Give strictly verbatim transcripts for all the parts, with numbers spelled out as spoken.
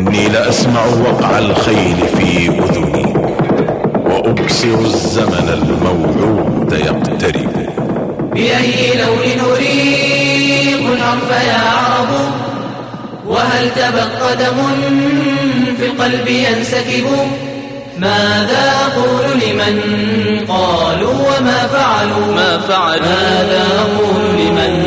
إني لأسمع وقع الخيل في أذني وأبصر الزمن الموعود يقترب. بأي لون نريق الحرف يا عرب، وهل تبت قدم في القلب ينسكب؟ ماذا أقول لمن قالوا وما فعلوا؟ ما فعلوا ماذا أقول لمن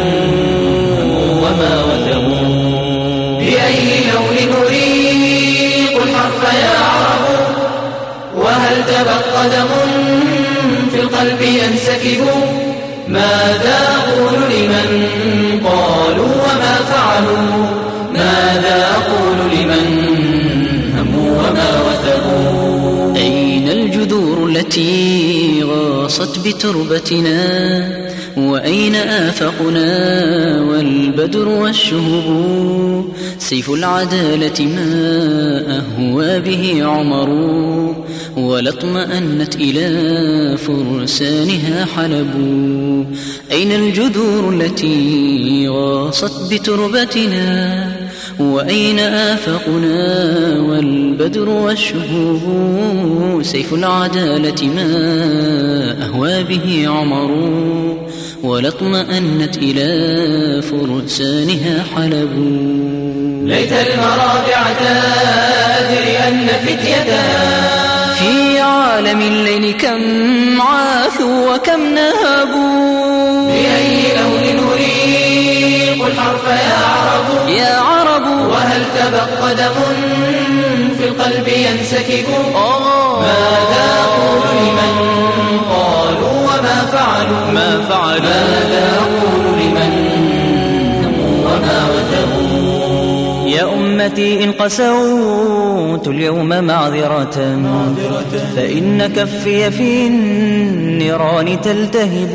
وما وثبوا؟ بأي لون نريق الحرف يا عرب، وهل تبت قدم في القلب ينسكب؟ ماذا أقول لمن قالوا وما فعلوا؟ ماذا أقول لمن هموا وما وثبوا؟ أين الجذور التي غاصت بتربتنا؟ وأين آفاقنا والبدر والشهب؟ سيف العدالة ما أهوى به عمر، ولا اطمأنت إلى فرسانها حلب. أين الجذور التي غاصت بتربتنا؟ وأين آفاقنا والبدر والشهب؟ سيف العدالة ما أهوى به عمر، ولا اطمأنت إلى فرسانها حلب. ليت المرابع تدري أن فتيتها في عالم الليل كم عاثوا وكم نهبوا. بأي لون نريق الحرف يا عرب، يا عرب، وهل تبت قدم في القلب ينسكب؟ آه ماذا أقول لمن قالوا وما فعلوا؟ ما فعلوا؟ ماذا أقول لمن هموا وما وثبوا؟ يا أمتي إن قسوت اليوم معذرة، فإن كفي في النيران تلتهب.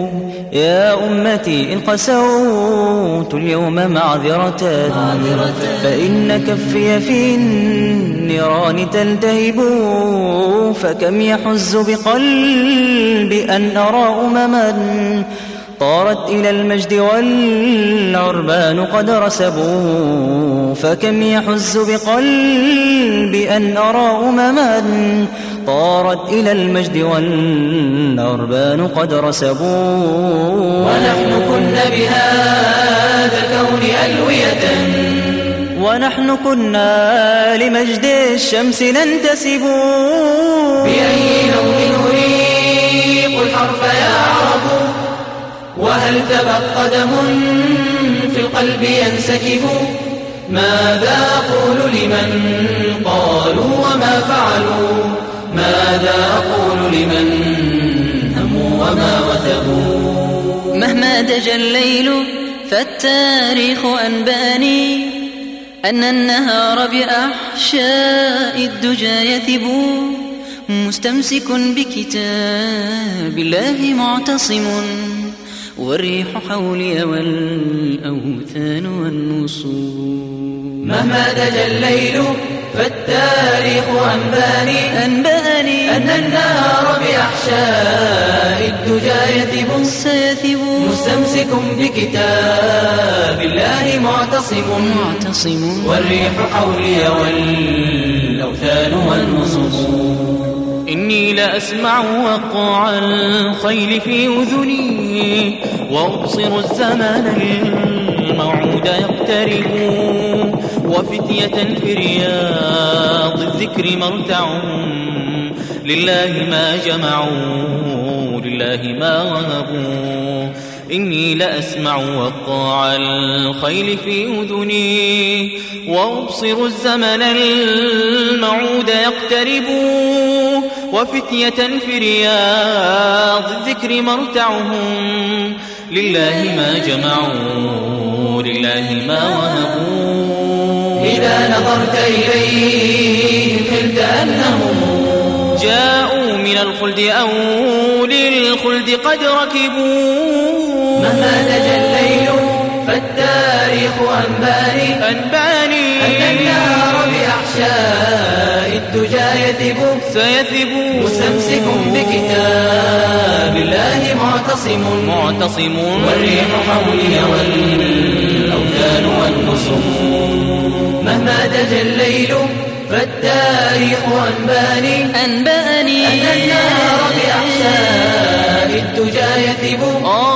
يا أمتي إن قسوت اليوم معذرة، فإن كفي في النيران تلتهب. فكم يحز بقلبي أن أرى أمما طارت إلى المجد والعربان قد رسبوا. فكم يحز بقلبي أن أرى أمما طارت إلى المجد والعربان قد رسبوا. ونحن كنا بهذا الكون ألوية، ونحن كنا لمجد الشمس ننتسب. بأي لون نريق الحرف يا عرب، وهل تبت قدم في القلب ينسكب؟ ماذا أقول لمن قالوا وما فعلوا؟ ماذا أقول لمن هموا وما وثبوا؟ مهما دجى الليل فالتاريخ أنباني أن النهار بأحشاء الدجى يثب. مستمسك بكتاب الله معتصم، والريح حولي والأوثان والنصوم. مهما دجى الليل فالتاريخ أنباني أنباني أن النهار بأحشاء الدجى يثب. سيثب مستمسك بكتاب الله معتصم، معتصم والريح حولي والأوثان والنصوص. إني لأسمع وقع الخيل في أذني، وأبصر الزمان الموعود يقترب. وفتية في رياض الذكر مرتعهم، لله ما جمعوا لله ما وهبوا. إني لأسمع وقع الخيل في أذني، وأبصر الزمن الموعود يقترب. وفتية في رياض الذكر مرتعهم، لله ما جمعوا لله ما وهبوا. إذا نظرت إليهم خلت أنهم جاءوا من الخلد أو للخلد قد ركبوا. مهما دجى الليل فالتاريخ أنباني أنباني أن النهار بأحشاء الدجى يثب. سيثب مستمسك بكتاب الله معتصم، معتصم والريح حولي والأوثان والنصوم. مهما نتج الليل فالتاريخ أنباني أنبأني أن النار بأحشاء الدجى يثب